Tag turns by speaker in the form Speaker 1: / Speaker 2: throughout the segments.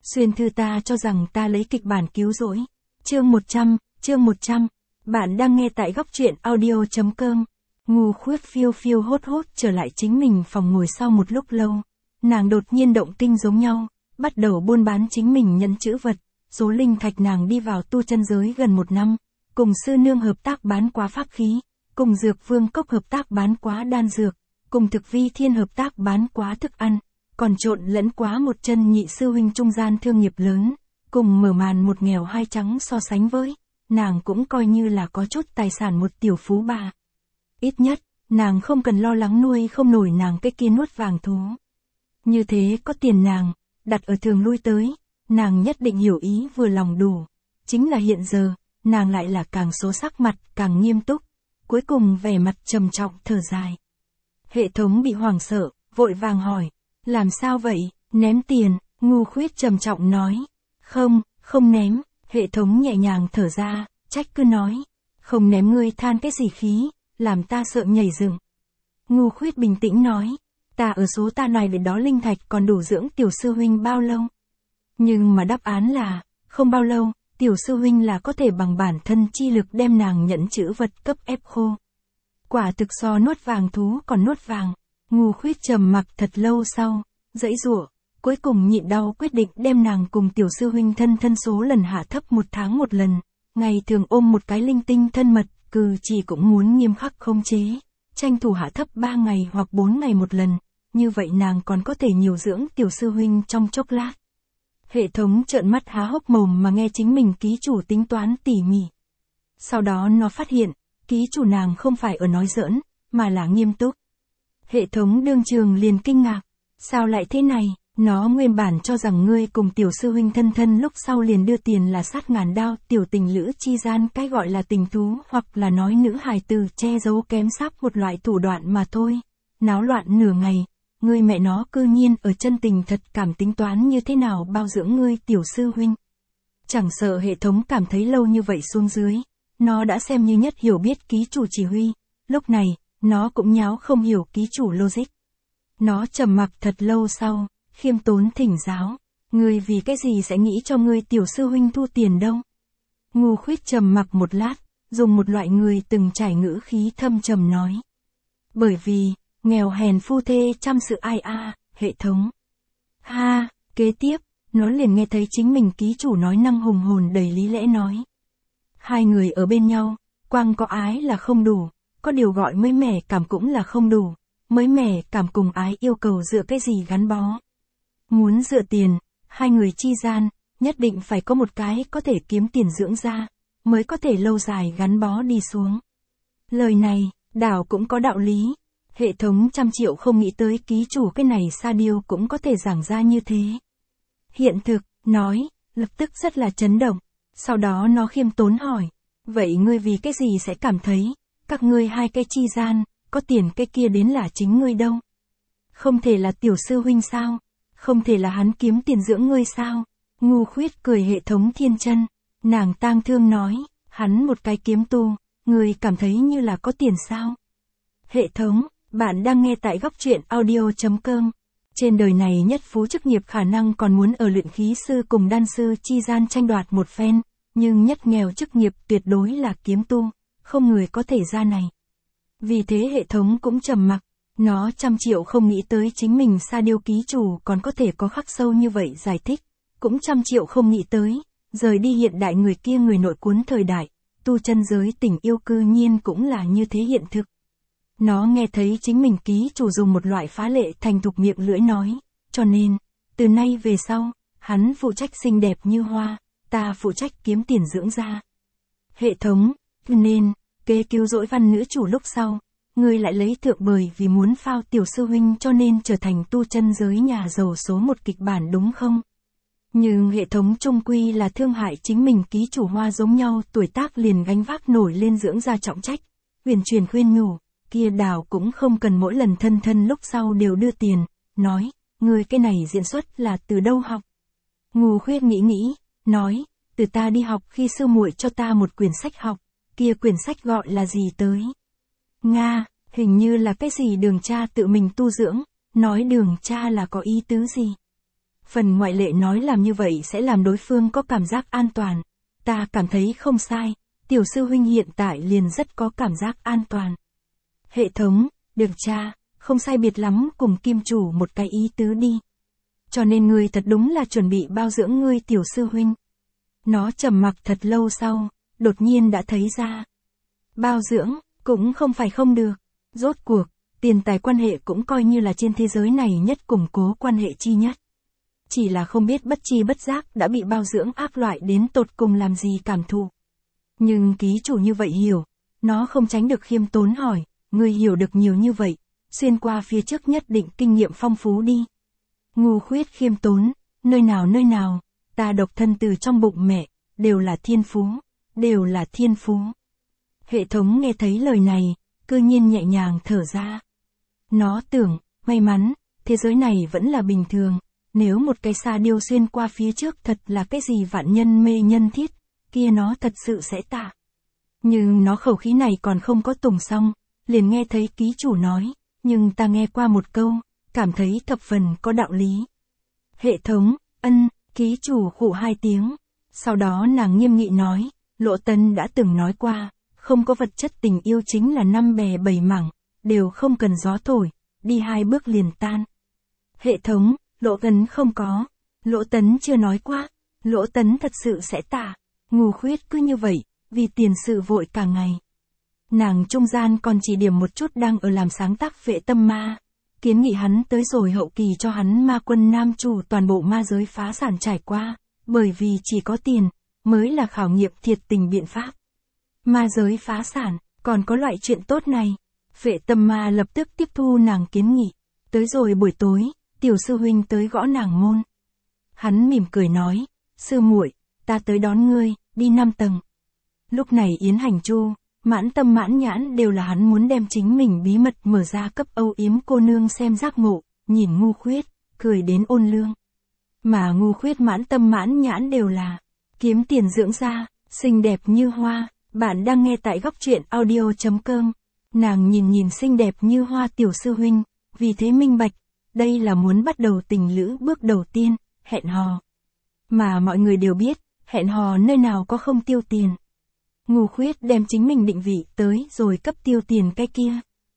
Speaker 1: Xuyên thư ta cho rằng ta lấy kịch bản cứu rỗi. Chương 100. Bạn đang nghe tại góc truyện audio.com. Ngu Khuyết phiêu phiêu hốt hốt trở lại chính mình phòng ngồi sau một lúc lâu. Nàng đột nhiên động kinh giống nhau, bắt đầu buôn bán chính mình nhẫn chữ vật. Số linh thạch nàng đi vào tu chân giới gần 1 năm, cùng sư nương hợp tác bán quá pháp khí, cùng dược vương cốc hợp tác bán quá đan dược, cùng thực vi thiên hợp tác bán quá thức ăn, còn trộn lẫn quá một chân nhị sư huynh trung gian thương nghiệp lớn, cùng mở màn một nghèo hai trắng so sánh với, nàng cũng coi như là có chút tài sản một tiểu phú bà. Ít nhất, nàng không cần lo lắng nuôi không nổi nàng cái kia nuốt vàng thú. Như thế có tiền nàng, đặt ở thường lui tới, nàng nhất định hiểu ý vừa lòng đủ. Chính là hiện giờ, nàng lại là càng số sắc mặt càng nghiêm túc, cuối cùng vẻ mặt trầm trọng thở dài. Hệ thống bị hoảng sợ, vội vàng hỏi, làm sao vậy, ném tiền, Ngu Khuyết trầm trọng nói, không ném, hệ thống nhẹ nhàng thở ra, trách cứ nói, không ném ngươi than cái gì khí, làm ta sợ nhảy dựng. Ngu Khuyết bình tĩnh nói, ta ở số ta này về đó linh thạch còn đủ dưỡng tiểu sư huynh bao lâu? Nhưng mà đáp án là, không bao lâu, tiểu sư huynh là có thể bằng bản thân chi lực đem nàng nhẫn chữ vật cấp ép khô. Quả thực so nuốt vàng thú còn nuốt vàng. Ngu Khuyết trầm mặc thật lâu sau, giãy giụa, cuối cùng nhịn đau quyết định đem nàng cùng tiểu sư huynh thân số lần hạ thấp 1 tháng 1 lần, ngày thường ôm một cái linh tinh thân mật, cử chỉ cũng muốn nghiêm khắc khống chế, tranh thủ hạ thấp 3 ngày hoặc 4 ngày 1 lần, như vậy nàng còn có thể nhiều dưỡng tiểu sư huynh trong chốc lát. Hệ thống trợn mắt há hốc mồm mà nghe chính mình ký chủ tính toán tỉ mỉ. Sau đó nó phát hiện, ký chủ nàng không phải ở nói giỡn, mà là nghiêm túc. Hệ thống đương trường liền kinh ngạc, sao lại thế này, nó nguyên bản cho rằng ngươi cùng tiểu sư huynh thân lúc sau liền đưa tiền là sát ngàn đao, tiểu tình lữ chi gian cái gọi là tình thú hoặc là nói nữ hài từ che giấu kém sắc một loại thủ đoạn mà thôi. Náo loạn nửa ngày, ngươi mẹ nó cư nhiên ở chân tình thật cảm tính toán như thế nào bao dưỡng ngươi tiểu sư huynh. Chẳng sợ hệ thống cảm thấy lâu như vậy xuống dưới, nó đã xem như nhất hiểu biết ký chủ chỉ huy, lúc này, nó cũng nháo không hiểu ký chủ logic. Nó trầm mặc thật lâu sau, khiêm tốn thỉnh giáo, ngươi vì cái gì sẽ nghĩ cho ngươi tiểu sư huynh thu tiền đâu? Ngu Khuyết trầm mặc một lát, dùng một loại người từng trải ngữ khí thâm trầm nói. Bởi vì, nghèo hèn phu thê chăm sự ai hệ thống. Kế tiếp, nó liền nghe thấy chính mình ký chủ nói năng hùng hồn đầy lý lẽ nói. Hai người ở bên nhau, quang có ái là không đủ, có điều gọi mới mẻ cảm cũng là không đủ, mới mẻ cảm cùng ái yêu cầu dựa cái gì gắn bó. Muốn dựa tiền, hai người chi gian, nhất định phải có một cái có thể kiếm tiền dưỡng ra, mới có thể lâu dài gắn bó đi xuống. Lời này, đảo cũng có đạo lý. Hệ thống trăm triệu không nghĩ tới ký chủ cái này sa điêu cũng có thể giảng ra như thế. Hiện thực, nói, lập tức rất là chấn động. Sau đó nó khiêm tốn hỏi, vậy ngươi vì cái gì sẽ cảm thấy, các ngươi hai cái chi gian, có tiền cái kia đến là chính ngươi đâu? Không thể là tiểu sư huynh sao? Không thể là hắn kiếm tiền dưỡng ngươi sao? Ngu Khuyết cười hệ thống thiên chân, nàng tang thương nói, hắn một cái kiếm tu, ngươi cảm thấy như là có tiền sao? Hệ thống, bạn đang nghe tại góc truyện audio.com. Trên đời này nhất phú chức nghiệp khả năng còn muốn ở luyện khí sư cùng đan sư chi gian tranh đoạt một phen, nhưng nhất nghèo chức nghiệp tuyệt đối là kiếm tu, không người có thể ra này. Vì thế hệ thống cũng trầm mặc, nó trăm triệu không nghĩ tới chính mình sa điêu ký chủ còn có thể có khắc sâu như vậy giải thích, cũng trăm triệu không nghĩ tới, rời đi hiện đại người kia người nội cuốn thời đại, tu chân giới tình yêu cư nhiên cũng là như thế hiện thực. Nó nghe thấy chính mình ký chủ dùng một loại phá lệ thành thục miệng lưỡi nói, cho nên, từ nay về sau, hắn phụ trách xinh đẹp như hoa, ta phụ trách kiếm tiền dưỡng ra. Hệ thống, nên, kế cứu rỗi văn nữ chủ lúc sau, ngươi lại lấy thượng bởi vì muốn phao tiểu sư huynh cho nên trở thành tu chân giới nhà giàu số 1 kịch bản đúng không? Nhưng hệ thống trung quy là thương hại chính mình ký chủ hoa giống nhau tuổi tác liền gánh vác nổi lên dưỡng ra trọng trách, huyền truyền khuyên nhủ. Kia đảo cũng không cần mỗi lần thân lúc sau đều đưa tiền, nói, ngươi cái này diễn xuất là từ đâu học? Ngu Khuyết nghĩ, nói, từ ta đi học khi sư muội cho ta một quyển sách học, kia quyển sách gọi là gì tới? Nga, hình như là cái gì Đường Cha tự mình tu dưỡng, nói Đường Cha là có ý tứ gì? Phần ngoại lệ nói làm như vậy sẽ làm đối phương có cảm giác an toàn. Ta cảm thấy không sai, tiểu sư huynh hiện tại liền rất có cảm giác an toàn. Hệ thống, được cha, không sai biệt lắm cùng kim chủ một cái ý tứ đi. Cho nên ngươi thật đúng là chuẩn bị bao dưỡng ngươi tiểu sư huynh. Nó trầm mặc thật lâu sau, đột nhiên đã thấy ra. Bao dưỡng, cũng không phải không được. Rốt cuộc, tiền tài quan hệ cũng coi như là trên thế giới này nhất củng cố quan hệ chi nhất. Chỉ là không biết bất chi bất giác đã bị bao dưỡng áp loại đến tột cùng làm gì cảm thụ. Nhưng ký chủ như vậy hiểu, nó không tránh được khiêm tốn hỏi, ngươi hiểu được nhiều như vậy, xuyên qua phía trước nhất định kinh nghiệm phong phú đi. Ngu Khuyết khiêm tốn, nơi nào, ta độc thân từ trong bụng mẹ, đều là thiên phú, đều là thiên phú. Hệ thống nghe thấy lời này, cư nhiên nhẹ nhàng thở ra. Nó tưởng, may mắn, thế giới này vẫn là bình thường, nếu một cái sa điêu xuyên qua phía trước thật là cái gì vạn nhân mê nhân thiết, kia nó thật sự sẽ tạ. Nhưng nó khẩu khí này còn không có tùng xong, liền nghe thấy ký chủ nói, nhưng ta nghe qua một câu, cảm thấy thập phần có đạo lý. Hệ thống, ký chủ khụ 2 tiếng. Sau đó nàng nghiêm nghị nói, Lộ Tấn đã từng nói qua, không có vật chất tình yêu chính là 5 bè 7 mảng, đều không cần gió thổi, đi 2 bước liền tan. Hệ thống, Lộ Tấn không có, Lộ Tấn chưa nói qua, Lộ Tấn thật sự sẽ tạ. Ngu Khuyết cứ như vậy, vì tiền sự vội cả ngày. Nàng trung gian còn chỉ điểm một chút đang ở làm sáng tác Vệ Tâm Ma, kiến nghị hắn tới rồi hậu kỳ cho hắn ma quân nam chủ toàn bộ ma giới phá sản trải qua, bởi vì chỉ có tiền, mới là khảo nghiệm thiệt tình biện pháp. Ma giới phá sản, còn có loại chuyện tốt này. Vệ Tâm Ma lập tức tiếp thu nàng kiến nghị. Tới rồi buổi tối, tiểu sư huynh tới gõ nàng môn. Hắn mỉm cười nói, sư muội, ta tới đón ngươi, đi 5 tầng. Lúc này Yến Hành Chu, Mãn Tâm Mãn Nhãn đều là hắn muốn đem chính mình bí mật mở ra cấp âu yếm cô nương xem giác ngộ, nhìn Ngu Khuyết, cười đến ôn lương. Mà Ngu Khuyết Mãn Tâm Mãn Nhãn đều là kiếm tiền dưỡng da, xinh đẹp như hoa. Bạn đang nghe tại góc truyện audio.com. Nàng nhìn xinh đẹp như hoa tiểu sư huynh, vì thế minh bạch, đây là muốn bắt đầu tình lữ bước đầu tiên, hẹn hò. Mà mọi người đều biết, hẹn hò nơi nào có không tiêu tiền. Ngu Khuyết đem chính mình định vị tới rồi cấp tiêu tiền cái kia.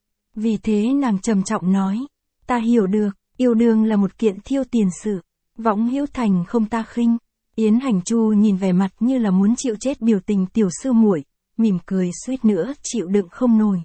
Speaker 1: Vì thế nàng trầm trọng nói, ta hiểu được, yêu đương là một kiện thiêu tiền sự, võng hữu thành không ta khinh. Yến Hành Chu nhìn vẻ mặt như là muốn chịu chết biểu tình tiểu sư muội, mỉm cười suýt nữa chịu đựng không nổi.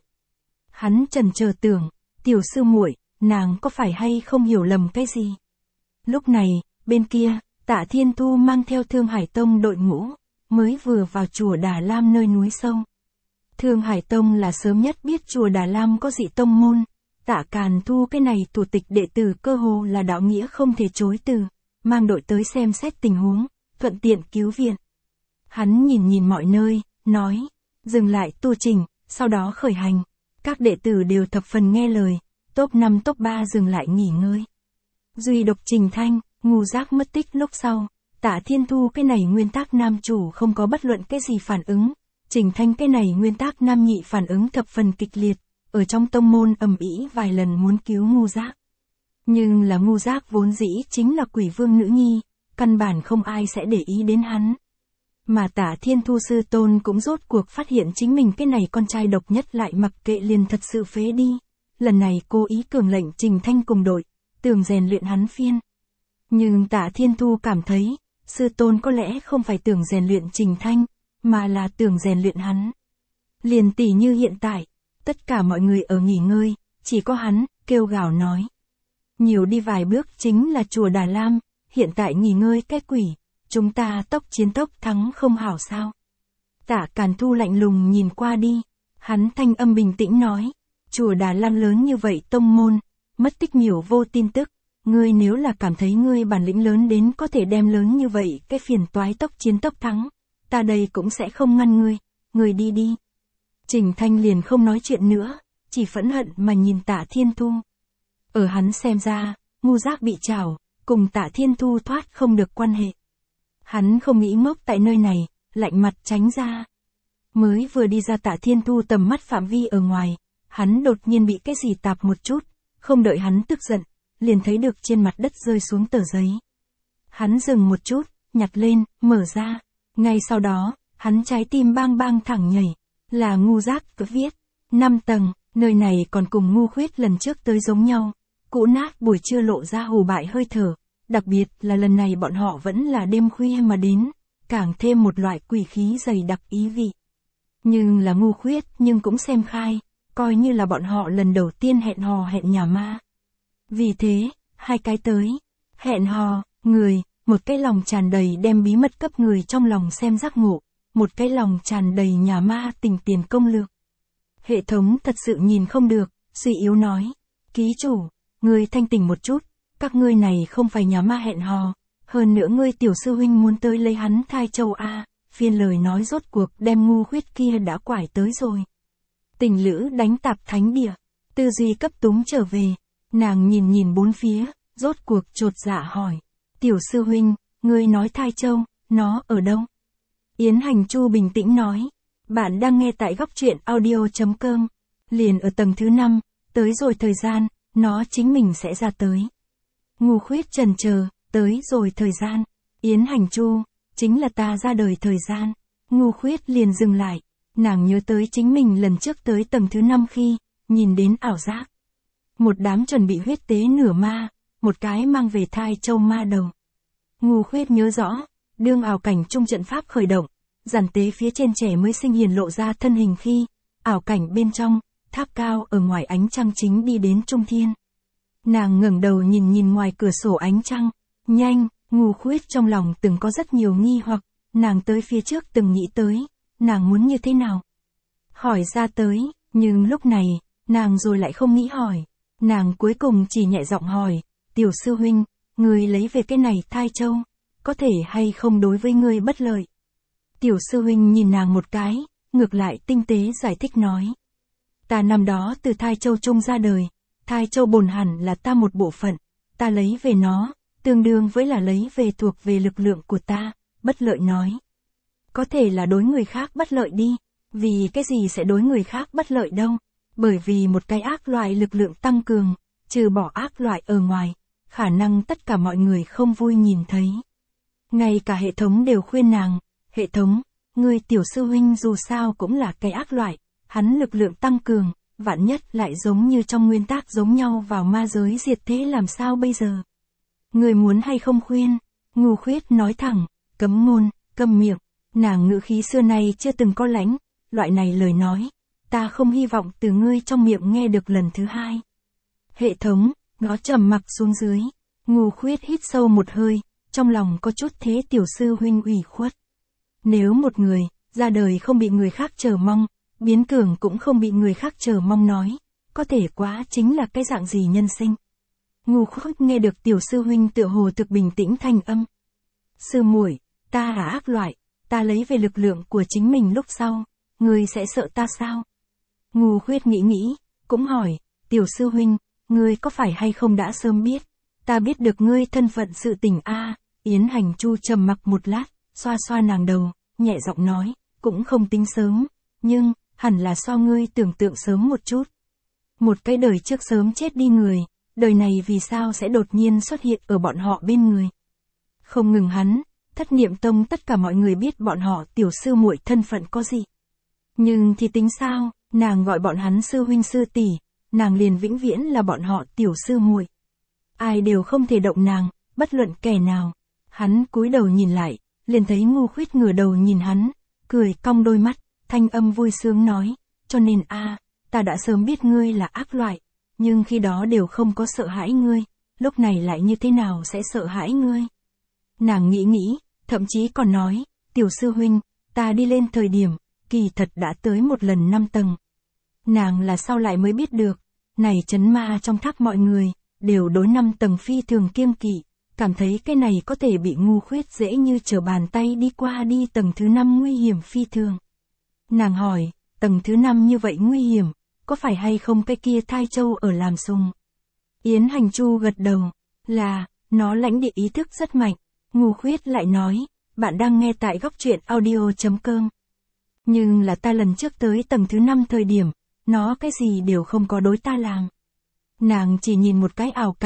Speaker 1: Hắn chần chờ tưởng, tiểu sư muội, nàng có phải hay không hiểu lầm cái gì? Lúc này, bên kia, Tạ Thiên Thu mang theo Thương Hải Tông đội ngũ, mới vừa vào chùa Đà Lam nơi núi sâu. Thương Hải Tông là sớm nhất biết chùa Đà Lam có dị tông môn, Tạ Càn Thu cái này thủ tịch đệ tử cơ hồ là đạo nghĩa không thể chối từ, mang đội tới xem xét tình huống, thuận tiện cứu viện. Hắn nhìn mọi nơi, nói, dừng lại tu trình, sau đó khởi hành. Các đệ tử đều thập phần nghe lời, top 5 top 3 dừng lại nghỉ ngơi. Duy độc Trình Thanh, Ngu Giác mất tích lúc sau, Tạ Thiên Thu cái này nguyên tác nam chủ không có bất luận cái gì phản ứng, Trình Thanh cái này nguyên tác nam nhị phản ứng thập phần kịch liệt, ở trong tông môn ầm ĩ vài lần muốn cứu Ngu Giác. Nhưng là Ngu Giác vốn dĩ chính là quỷ vương nữ nhi, căn bản không ai sẽ để ý đến hắn. Mà Tạ Thiên Thu sư tôn cũng rốt cuộc phát hiện chính mình cái này con trai độc nhất lại mặc kệ liền thật sự phế đi. Lần này cố ý cường lệnh Trình Thanh cùng đội, tưởng rèn luyện hắn phiên. Nhưng Tạ Thiên Thu cảm thấy, sư tôn có lẽ không phải tưởng rèn luyện Trình Thanh, mà là tưởng rèn luyện hắn. Liền tỉ như hiện tại, tất cả mọi người ở nghỉ ngơi, chỉ có hắn, kêu gào nói. Nhiều đi vài bước chính là chùa Đà Lam, hiện tại nghỉ ngơi cái quỷ, chúng ta tốc chiến tốc thắng không hảo sao. Tạ Càn Thu lạnh lùng nhìn qua đi, hắn thanh âm bình tĩnh nói, chùa Đà Lam lớn như vậy tông môn, mất tích nhiều vô tin tức, ngươi nếu là cảm thấy ngươi bản lĩnh lớn đến có thể đem lớn như vậy cái phiền toái tốc chiến tốc thắng, ta đây cũng sẽ không ngăn ngươi đi đi. Trình Thanh liền không nói chuyện nữa, chỉ phẫn hận mà nhìn Tạ Thiên Thu. Ở hắn xem ra, Ngu Giác bị trảo, cùng Tạ Thiên Thu thoát không được quan hệ. Hắn không nghĩ ngốc tại nơi này, lạnh mặt tránh ra. Mới vừa đi ra Tạ Thiên Thu tầm mắt phạm vi ở ngoài, hắn đột nhiên bị cái gì tạp một chút, không đợi hắn tức giận, liền thấy được trên mặt đất rơi xuống tờ giấy. Hắn dừng một chút, nhặt lên, mở ra. Ngay sau đó, hắn trái tim bang bang thẳng nhảy. Là Ngu Giác cứ viết. 5 tầng, nơi này còn cùng Ngu Khuyết lần trước tới giống nhau. Cũ nát buổi trưa lộ ra hù bại hơi thở. Đặc biệt là lần này bọn họ vẫn là đêm khuya mà đến. Càng thêm một loại quỷ khí dày đặc ý vị. Nhưng là Ngu Khuyết nhưng cũng xem khai. Coi như là bọn họ lần đầu tiên hẹn hò hẹn nhà ma. Vì thế, hai cái tới. Hẹn hò, người, một cái lòng tràn đầy đem bí mật cấp người trong lòng xem giác ngộ. Một cái lòng tràn đầy nhà ma tình tiền công lược. Hệ thống thật sự nhìn không được, suy yếu nói. Ký chủ, ngươi thanh tỉnh một chút, các ngươi này không phải nhà ma hẹn hò. Hơn nữa ngươi tiểu sư huynh muốn tới lấy hắn thai châu A, phiên lời nói rốt cuộc đem Ngu Khuyết kia đã quải tới rồi. Tình lữ đánh tạp thánh địa, tư duy cấp túng trở về, nàng nhìn bốn phía, rốt cuộc chột dạ hỏi. Tiểu sư huynh, ngươi nói thai châu, nó ở đâu? Yến Hành Chu bình tĩnh nói. Bạn đang nghe tại góc truyện audio.com. Liền ở tầng thứ 5, tới rồi thời gian, nó chính mình sẽ ra tới. Ngu Khuyết chần chờ, tới rồi thời gian. Yến Hành Chu, chính là ta ra đời thời gian. Ngu Khuyết liền dừng lại. Nàng nhớ tới chính mình lần trước tới tầng thứ 5 khi, nhìn đến ảo giác. Một đám chuẩn bị huyết tế nửa ma, một cái mang về thai châu ma đầu. Ngu Khuyết nhớ rõ, đương ảo cảnh trung trận pháp khởi động, giản tế phía trên trẻ mới sinh hiển lộ ra thân hình khi, ảo cảnh bên trong, tháp cao ở ngoài ánh trăng chính đi đến trung thiên. Nàng ngẩng đầu nhìn ngoài cửa sổ ánh trăng, nhanh, Ngu Khuyết trong lòng từng có rất nhiều nghi hoặc, nàng tới phía trước từng nghĩ tới, nàng muốn như thế nào? Hỏi ra tới, nhưng lúc này, nàng rồi lại không nghĩ hỏi, nàng cuối cùng chỉ nhẹ giọng hỏi, tiểu sư huynh, ngươi lấy về cái này thai châu, có thể hay không đối với ngươi bất lợi? Tiểu sư huynh nhìn nàng một cái, ngược lại tinh tế giải thích nói. Ta năm đó từ thai châu trung ra đời, thai châu bổn hẳn là ta một bộ phận, ta lấy về nó, tương đương với là lấy về thuộc về lực lượng của ta, bất lợi nói. Có thể là đối người khác bất lợi đi, vì cái gì sẽ đối người khác bất lợi đâu, bởi vì một cái ác loại lực lượng tăng cường, trừ bỏ ác loại ở ngoài, khả năng tất cả mọi người không vui nhìn thấy. Ngay cả hệ thống đều khuyên nàng, hệ thống, ngươi tiểu sư huynh dù sao cũng là cái ác loại, hắn lực lượng tăng cường, vạn nhất lại giống như trong nguyên tắc giống nhau vào ma giới diệt thế làm sao bây giờ? Ngươi muốn hay không khuyên? Ngu Khuyết nói thẳng, cấm ngôn, câm miệng, nàng ngữ khí xưa nay chưa từng có lãnh, loại này lời nói, ta không hy vọng từ ngươi trong miệng nghe được lần thứ hai. Hệ thống, nó trầm mặc xuống dưới, Ngu Khuyết hít sâu một hơi, trong lòng có chút thế tiểu sư huynh ủy khuất. Nếu một người, ra đời không bị người khác chờ mong, biến cường cũng không bị người khác chờ mong nói, có thể quá chính là cái dạng gì nhân sinh. Ngu Khuyết nghe được tiểu sư huynh tựa hồ thực bình tĩnh thanh âm. Sư muội, ta là ác loại, ta lấy về lực lượng của chính mình lúc sau, ngươi sẽ sợ ta sao? Ngu Khuyết nghĩ, cũng hỏi, tiểu sư huynh, ngươi có phải hay không đã sớm biết, ta biết được ngươi thân phận sự tình a? Yến Hành Chu trầm mặc một lát, xoa xoa nàng đầu, nhẹ giọng nói, cũng không tính sớm, nhưng, hẳn là so ngươi tưởng tượng sớm một chút. Một cái đời trước sớm chết đi người, đời này vì sao sẽ đột nhiên xuất hiện ở bọn họ bên người? Không ngừng hắn, Thất Niệm Tông tất cả mọi người biết bọn họ tiểu sư muội thân phận có gì. Nhưng thì tính sao, nàng gọi bọn hắn sư huynh sư tỷ, nàng liền vĩnh viễn là bọn họ tiểu sư muội. Ai đều không thể động nàng, bất luận kẻ nào. Hắn cúi đầu nhìn lại, liền thấy Ngu Khuyết ngửa đầu nhìn hắn, cười cong đôi mắt, thanh âm vui sướng nói, cho nên ta đã sớm biết ngươi là ác loại, nhưng khi đó đều không có sợ hãi ngươi, lúc này lại như thế nào sẽ sợ hãi ngươi? Nàng nghĩ, thậm chí còn nói, tiểu sư huynh, ta đi lên thời điểm, kỳ thật đã tới một lần 5 tầng. Nàng là sau lại mới biết được, này trấn ma trong tháp mọi người, đều đối 5 tầng phi thường kiêng kỵ, cảm thấy cái này có thể bị Ngu Khuyết dễ như trở bàn tay đi qua đi tầng thứ 5 nguy hiểm phi thường. Nàng hỏi, tầng thứ 5 như vậy nguy hiểm, có phải hay không cái kia thai châu ở làm sùng? Yến Hành Chu gật đầu, là, nó lãnh địa ý thức rất mạnh. Ngu Khuyết lại nói, bạn đang nghe tại góc truyện audio.com. Nhưng là ta lần trước tới tầng thứ 5 thời điểm, nó cái gì đều không có đối ta làm. Nàng chỉ nhìn một cái ảo cảnh,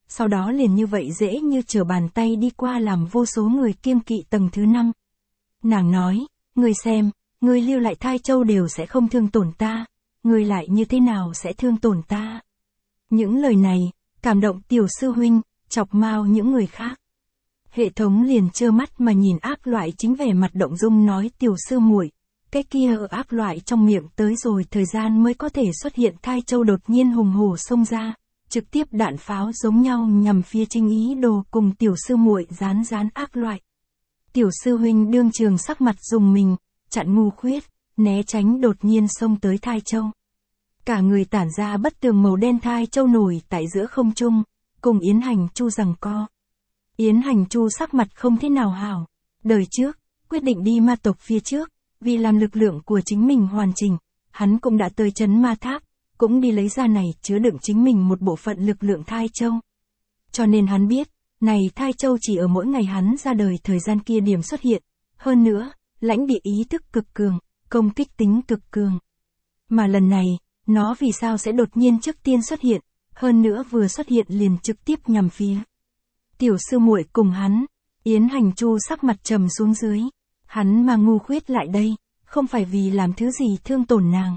Speaker 1: sau đó liền như vậy dễ như trở bàn tay đi qua làm vô số người kiêng kỵ tầng thứ 5. Nàng nói, ngươi xem, ngươi lưu lại thai châu đều sẽ không thương tổn ta, ngươi lại như thế nào sẽ thương tổn ta. Những lời này, cảm động tiểu sư huynh, chọc mau những người khác. Hệ thống liền trơ mắt mà nhìn ác loại chính vẻ mặt động dung nói tiểu sư muội, cái kia ở ác loại trong miệng tới rồi thời gian mới có thể xuất hiện thai châu đột nhiên hùng hổ xông ra, trực tiếp đạn pháo giống nhau nhằm phía Trinh Ý Đồ cùng tiểu sư muội rán ác loại. Tiểu sư huynh đương trường sắc mặt dùng mình, chặn ngu khuyết, né tránh đột nhiên xông tới thai châu. Cả người tản ra bất tường màu đen thai châu nổi tại giữa không trung, cùng Yến Hành Chu giằng co. Yến Hành Chu sắc mặt không thế nào hảo, đời trước, quyết định đi ma tộc phía trước, vì làm lực lượng của chính mình hoàn chỉnh, hắn cũng đã tới trấn ma tháp, cũng đi lấy ra này chứa đựng chính mình một bộ phận lực lượng thai châu. Cho nên hắn biết, này thai châu chỉ ở mỗi ngày hắn ra đời thời gian kia điểm xuất hiện, hơn nữa, lãnh địa ý thức cực cường, công kích tính cực cường. Mà lần này, nó vì sao sẽ đột nhiên trước tiên xuất hiện, hơn nữa vừa xuất hiện liền trực tiếp nhằm phía tiểu sư muội cùng hắn. Yến Hành Chu sắc mặt trầm xuống dưới, hắn mà ngu khuyết lại đây, không phải vì làm thứ gì thương tổn nàng.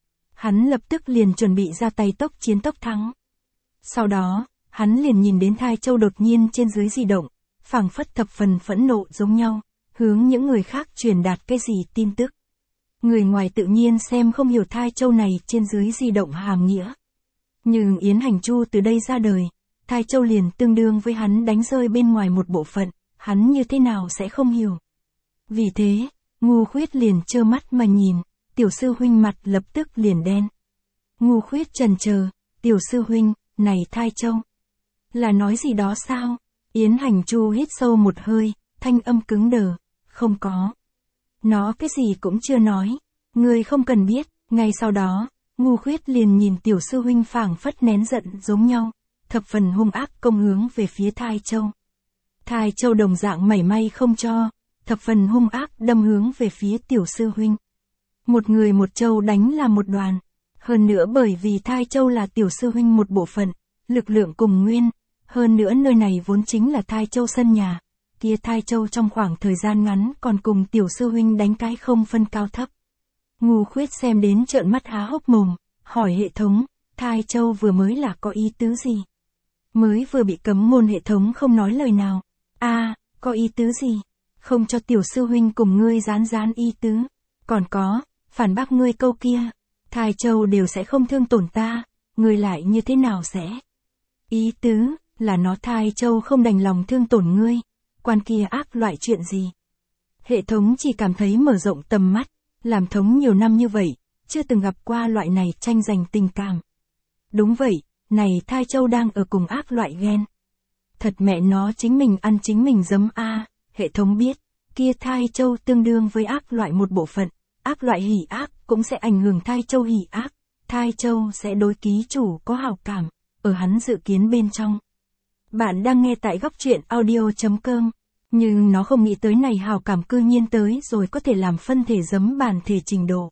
Speaker 1: Hắn lập tức liền chuẩn bị ra tay tốc chiến tốc thắng. Sau đó, hắn liền nhìn đến thai châu đột nhiên trên dưới di động, phảng phất thập phần phẫn nộ giống nhau, hướng những người khác truyền đạt cái gì tin tức. Người ngoài tự nhiên xem không hiểu thai châu này trên dưới di động hàm nghĩa. Nhưng Yến Hành Chu từ đây ra đời, thai châu liền tương đương với hắn đánh rơi bên ngoài một bộ phận, hắn như thế nào sẽ không hiểu. Vì thế, ngu khuyết liền trơ mắt mà nhìn, tiểu sư huynh mặt lập tức liền đen. Ngu khuyết chần chờ, tiểu sư huynh, này thai châu. Là nói gì đó sao? Yến Hành Chu hít sâu một hơi, thanh âm cứng đờ, không có. Nó cái gì cũng chưa nói, ngươi không cần biết. Ngay sau đó, ngu khuyết liền nhìn tiểu sư huynh phảng phất nén giận giống nhau, thập phần hung ác công hướng về phía thai châu. Thai châu đồng dạng mảy may không cho, thập phần hung ác đâm hướng về phía tiểu sư huynh. Một người một châu đánh là một đoàn. Hơn nữa bởi vì thai châu là tiểu sư huynh một bộ phận, lực lượng cùng nguyên. Hơn nữa nơi này vốn chính là thai châu sân nhà. Kia thai châu trong khoảng thời gian ngắn còn cùng tiểu sư huynh đánh cái không phân cao thấp. Ngu khuyết xem đến trợn mắt há hốc mồm, hỏi hệ thống, thai châu vừa mới là có ý tứ gì? Mới vừa bị cấm môn hệ thống không nói lời nào. Có ý tứ gì? Không cho tiểu sư huynh cùng ngươi rán ý tứ. Còn có, phản bác ngươi câu kia. Thai châu đều sẽ không thương tổn ta, ngươi lại như thế nào sẽ? Ý tứ, là nó thai châu không đành lòng thương tổn ngươi. Quan kia ác loại chuyện gì? Hệ thống chỉ cảm thấy mở rộng tầm mắt, làm thống nhiều năm như vậy, chưa từng gặp qua loại này tranh giành tình cảm. Đúng vậy, này thai châu đang ở cùng ác loại ghen. Thật mẹ nó chính mình ăn chính mình giấm hệ thống biết, kia thai châu tương đương với ác loại một bộ phận, ác loại hỉ ác cũng sẽ ảnh hưởng thai châu hỉ ác, thai châu sẽ đối ký chủ có hảo cảm, ở hắn dự kiến bên trong. Bạn đang nghe tại góc truyện audio.com, nhưng nó không nghĩ tới này hảo cảm cư nhiên tới rồi có thể làm phân thể giấm bản thể trình độ.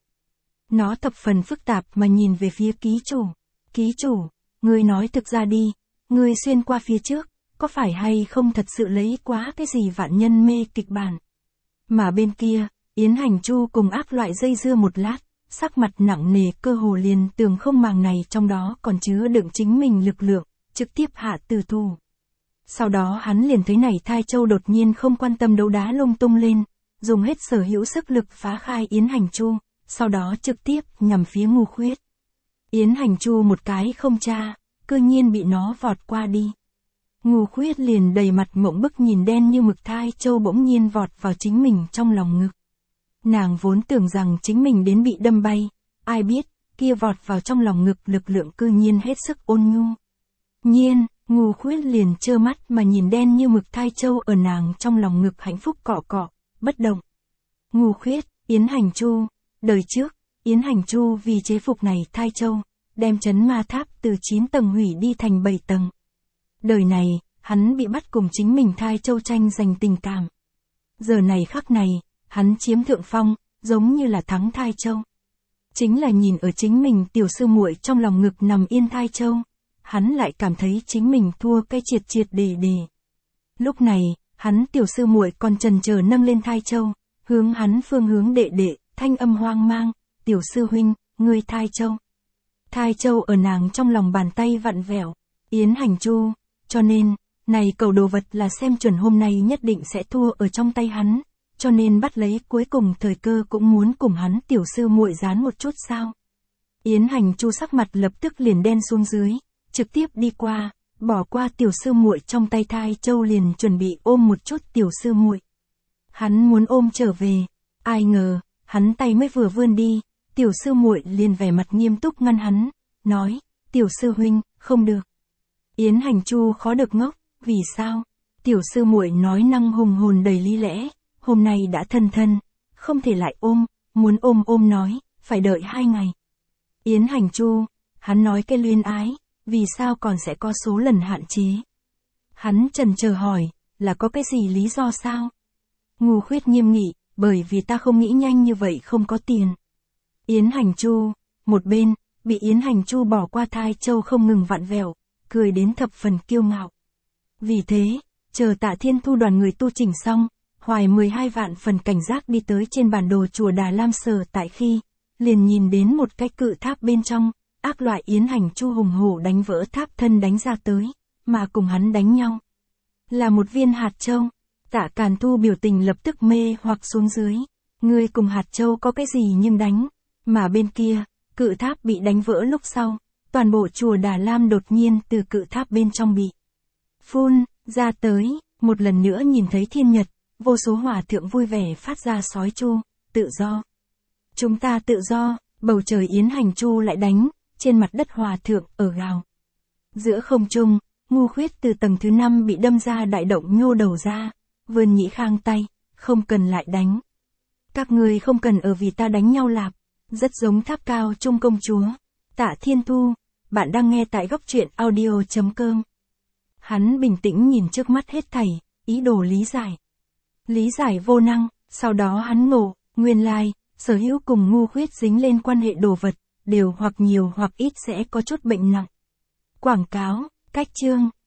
Speaker 1: Nó thập phần phức tạp mà nhìn về phía ký chủ. Ký chủ, ngươi nói thực ra đi, ngươi xuyên qua phía trước, có phải hay không thật sự lấy quá cái gì vạn nhân mê kịch bản. Mà bên kia, Yến Hành Chu cùng ác loại dây dưa một lát, sắc mặt nặng nề cơ hồ liền tường không màng này trong đó còn chứa đựng chính mình lực lượng, trực tiếp hạ tử thủ. Sau đó hắn liền thấy này thai châu đột nhiên không quan tâm đấu đá lung tung lên, dùng hết sở hữu sức lực phá khai Yến Hành Chu, sau đó trực tiếp nhằm phía ngu khuyết. Yến Hành Chu một cái không tra, cư nhiên bị nó vọt qua đi. Ngu khuyết liền đầy mặt mộng bức nhìn đen như mực thai châu bỗng nhiên vọt vào chính mình trong lòng ngực. Nàng vốn tưởng rằng chính mình đến bị đâm bay, ai biết, kia vọt vào trong lòng ngực lực lượng cư nhiên hết sức ôn nhu. Nhiên, ngu khuyết liền trơ mắt mà nhìn đen như mực thai châu ở nàng trong lòng ngực hạnh phúc cọ cọ, bất động. Ngu khuyết, Yến Hành Chu, đời trước, Yến Hành Chu vì chế phục này thai châu, đem trấn ma tháp từ 9 tầng hủy đi thành 7 tầng. Đời này, hắn bị bắt cùng chính mình thai châu tranh giành tình cảm. Giờ này khắc này, hắn chiếm thượng phong, giống như là thắng thai châu. Chính là nhìn ở chính mình tiểu sư muội trong lòng ngực nằm yên thai châu, hắn lại cảm thấy chính mình thua cái triệt triệt để để. Lúc này, hắn tiểu sư muội còn chần chờ nâng lên thai châu, hướng hắn phương hướng đệ đệ, thanh âm hoang mang, tiểu sư huynh, ngươi thai châu. Thai châu ở nàng trong lòng bàn tay vặn vẹo, Yến Hành Chu, cho nên, này cầu đồ vật là xem chuẩn hôm nay nhất định sẽ thua ở trong tay hắn, cho nên bắt lấy cuối cùng thời cơ cũng muốn cùng hắn tiểu sư muội dán một chút sao. Yến Hành Chu sắc mặt lập tức liền đen xuống dưới, trực tiếp đi qua, bỏ qua tiểu sư muội trong tay thai châu liền chuẩn bị ôm một chút tiểu sư muội. Hắn muốn ôm trở về, ai ngờ, hắn tay mới vừa vươn đi, tiểu sư muội liền vẻ mặt nghiêm túc ngăn hắn, nói, tiểu sư huynh, không được. Yến Hành Chu khó được ngốc, vì sao? Tiểu sư muội nói năng hùng hồn đầy lý lẽ, hôm nay đã thân thân, không thể lại ôm, muốn ôm nói, phải đợi 2 ngày. Yến Hành Chu, hắn nói cái luyến ái, vì sao còn sẽ có số lần hạn chế? Hắn chần chờ hỏi, là có cái gì lý do sao? Ngô Khuyết nghiêm nghị, bởi vì ta không nghĩ nhanh như vậy không có tiền. Yến Hành Chu, một bên, bị Yến Hành Chu bỏ qua thai châu không ngừng vặn vẹo, cười đến thập phần kiêu ngạo. Vì thế, chờ Tạ Thiên Thu đoàn người tu chỉnh xong, hoài 12 vạn phần cảnh giác đi tới trên bản đồ chùa Đà Lam Sở tại khi, liền nhìn đến một cái cự tháp bên trong, ác loại Yến Hành Chu hùng hổ đánh vỡ tháp thân đánh ra tới, mà cùng hắn đánh nhau. Là một viên hạt châu, Tạ Càn Thu biểu tình lập tức mê hoặc xuống dưới, ngươi cùng hạt châu có cái gì nhưng đánh, mà bên kia, cự tháp bị đánh vỡ lúc sau, toàn bộ chùa Đà Lam đột nhiên từ cự tháp bên trong bị phun ra tới, một lần nữa nhìn thấy thiên nhật, vô số hòa thượng vui vẻ phát ra sói chu, tự do. Chúng ta tự do, bầu trời Yến Hành Chu lại đánh, trên mặt đất hòa thượng ở gào. Giữa không trung, Ngô Khuyết từ tầng thứ 5 bị đâm ra đại động nhô đầu ra, vươn nhĩ khang tay, không cần lại đánh. Các người không cần ở vì ta đánh nhau lạp, rất giống tháp cao trung công chúa. Tạ Thiên Thu, bạn đang nghe tại góc truyện audio.com. Hắn bình tĩnh nhìn trước mắt hết thảy, ý đồ lý giải. Lý giải vô năng, sau đó hắn ngộ, nguyên lai, sở hữu cùng Ngô Khuyết dính lên quan hệ đồ vật, đều hoặc nhiều hoặc ít sẽ có chút bệnh nặng. Quảng cáo, cách chương.